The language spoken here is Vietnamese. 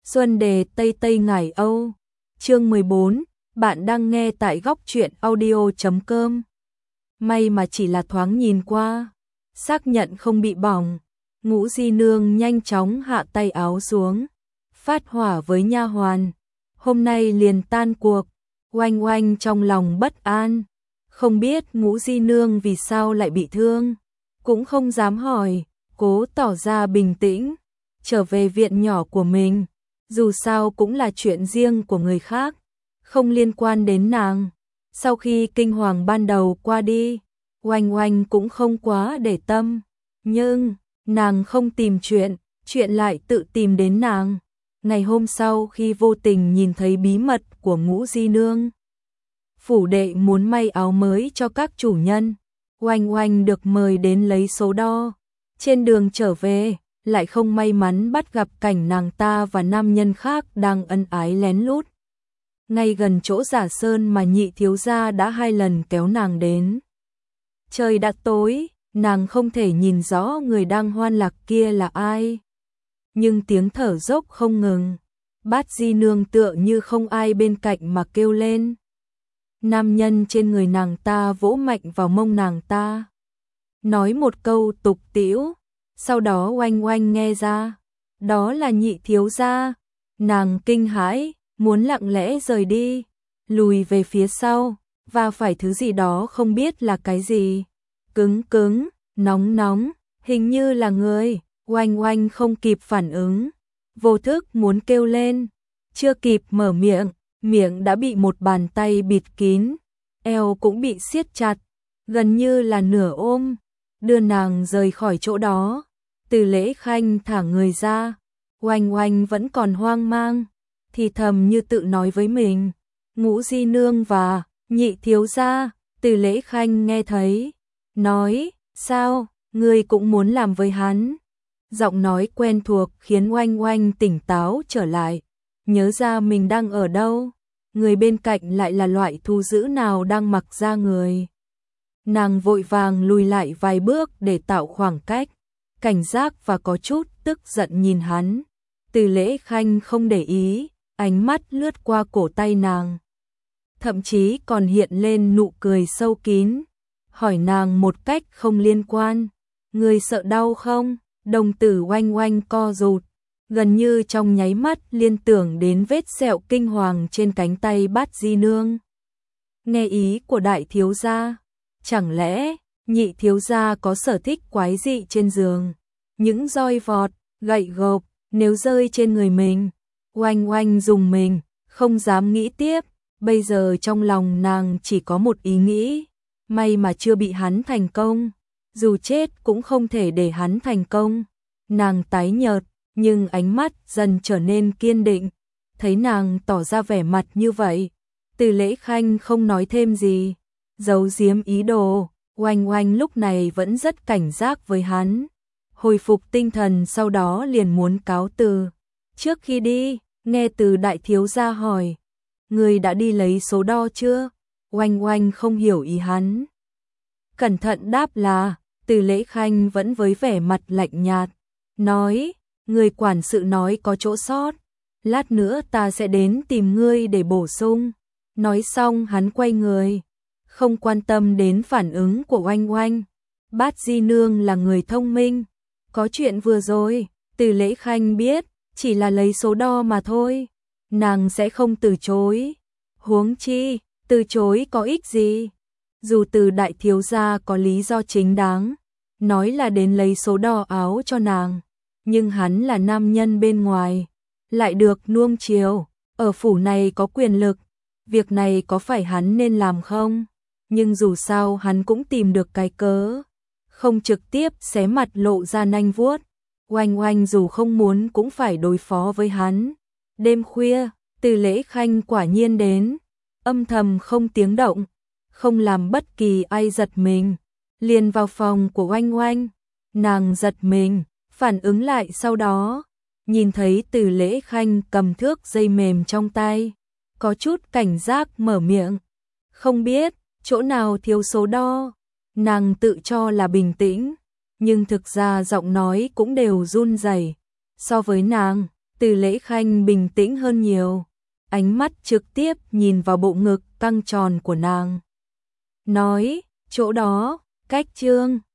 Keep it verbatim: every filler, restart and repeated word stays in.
Xuân đề Tây Tây Ngải Âu. Chương mười bốn, bạn đang nghe tại góc truyện audio chấm com. May mà chỉ là thoáng nhìn qua, xác nhận không bị bỏng, Ngũ Di Nương nhanh chóng hạ tay áo xuống, phát hỏa với nha hoàn. Hôm nay liền tan cuộc. Oanh Oanh trong lòng bất an, không biết Ngũ Di Nương vì sao lại bị thương, cũng không dám hỏi, cố tỏ ra bình tĩnh, trở về viện nhỏ của mình, dù sao cũng là chuyện riêng của người khác, không liên quan đến nàng. Sau khi kinh hoàng ban đầu qua đi, Oanh Oanh cũng không quá để tâm, nhưng nàng không tìm chuyện, chuyện lại tự tìm đến nàng. Ngày hôm sau khi vô tình nhìn thấy bí mật của Ngũ Di Nương, phủ đệ muốn may áo mới cho các chủ nhân, Oanh Oanh được mời đến lấy số đo. Trên đường trở về, lại không may mắn bắt gặp cảnh nàng ta và nam nhân khác đang ân ái lén lút. Ngay gần chỗ Giả Sơn mà nhị thiếu gia đã hai lần kéo nàng đến. Trời đã tối, nàng không thể nhìn rõ người đang hoan lạc kia là ai. Nhưng tiếng thở dốc không ngừng, Bát Di Nương tựa như không ai bên cạnh mà kêu lên. Nam nhân trên người nàng ta vỗ mạnh vào mông nàng ta, nói một câu tục tĩu, sau đó Oanh Oanh nghe ra, đó là nhị thiếu gia. Nàng kinh hãi, muốn lặng lẽ rời đi, lùi về phía sau, và phải thứ gì đó không biết là cái gì, cứng cứng, nóng nóng, hình như là người. Oanh Oanh không kịp phản ứng, vô thức muốn kêu lên, chưa kịp mở miệng, miệng đã bị một bàn tay bịt kín, eo cũng bị siết chặt, gần như là nửa ôm, đưa nàng rời khỏi chỗ đó. Từ Lễ Khanh thả người ra, Oanh Oanh vẫn còn hoang mang, thì thầm như tự nói với mình, Ngũ Di Nương và nhị thiếu gia. Từ Lễ Khanh nghe thấy, nói, sao, ngươi cũng muốn làm với hắn? Giọng nói quen thuộc khiến Oanh Oanh tỉnh táo trở lại, nhớ ra mình đang ở đâu, người bên cạnh lại là loại thú dữ nào đang mặc ra người. Nàng vội vàng lùi lại vài bước để tạo khoảng cách, cảnh giác và có chút tức giận nhìn hắn. Từ Lễ Khanh không để ý, ánh mắt lướt qua cổ tay nàng, thậm chí còn hiện lên nụ cười sâu kín, hỏi nàng một cách không liên quan, người sợ đau không? Đồng tử Oanh Oanh co rụt, gần như trong nháy mắt liên tưởng đến vết sẹo kinh hoàng trên cánh tay Bát Di Nương. Nghe ý của đại thiếu gia, chẳng lẽ nhị thiếu gia có sở thích quái dị trên giường, những roi vọt, gậy gộc, nếu rơi trên người mình, Oanh Oanh dùng mình, không dám nghĩ tiếp. Bây giờ trong lòng nàng chỉ có một ý nghĩ, may mà chưa bị hắn thành công, dù chết cũng không thể để hắn thành công. Nàng tái nhợt, nhưng ánh mắt dần trở nên kiên định, thấy nàng tỏ ra vẻ mặt như vậy, Từ Lễ Khanh không nói thêm gì, giấu giếm ý đồ. Oanh Oanh lúc này vẫn rất cảnh giác với hắn, hồi phục tinh thần sau đó liền muốn cáo từ. Trước khi đi, nghe từ đại thiếu gia hỏi, người đã đi lấy số đo chưa? Oanh Oanh không hiểu ý hắn, cẩn thận đáp là. Từ Lễ Khanh vẫn với vẻ mặt lạnh nhạt, nói, người quản sự nói có chỗ sót, lát nữa ta sẽ đến tìm ngươi để bổ sung. Nói xong hắn quay người, không quan tâm đến phản ứng của Oanh Oanh. Bát Di Nương là người thông minh, có chuyện vừa rồi, Từ Lễ Khanh biết, chỉ là lấy số đo mà thôi, nàng sẽ không từ chối. Huống chi, từ chối có ích gì? Dù Từ đại thiếu gia có lý do chính đáng, nói là đến lấy số đo áo cho nàng, nhưng hắn là nam nhân bên ngoài, lại được nuông chiều, ở phủ này có quyền lực, việc này có phải hắn nên làm không? Nhưng dù sao hắn cũng tìm được cái cớ, không trực tiếp xé mặt lộ ra nanh vuốt. Oanh Oanh dù không muốn cũng phải đối phó với hắn. Đêm khuya, Từ Lễ Khanh quả nhiên đến, âm thầm không tiếng động, không làm bất kỳ ai giật mình, liền vào phòng của Oanh Oanh. Nàng giật mình, phản ứng lại sau đó, nhìn thấy Từ Lễ Khanh cầm thước dây mềm trong tay, có chút cảnh giác mở miệng, không biết chỗ nào thiếu số đo. Nàng tự cho là bình tĩnh, nhưng thực ra giọng nói cũng đều run rẩy. So với nàng, Từ Lễ Khanh bình tĩnh hơn nhiều, ánh mắt trực tiếp nhìn vào bộ ngực căng tròn của nàng. Nói, chỗ đó, cách Trương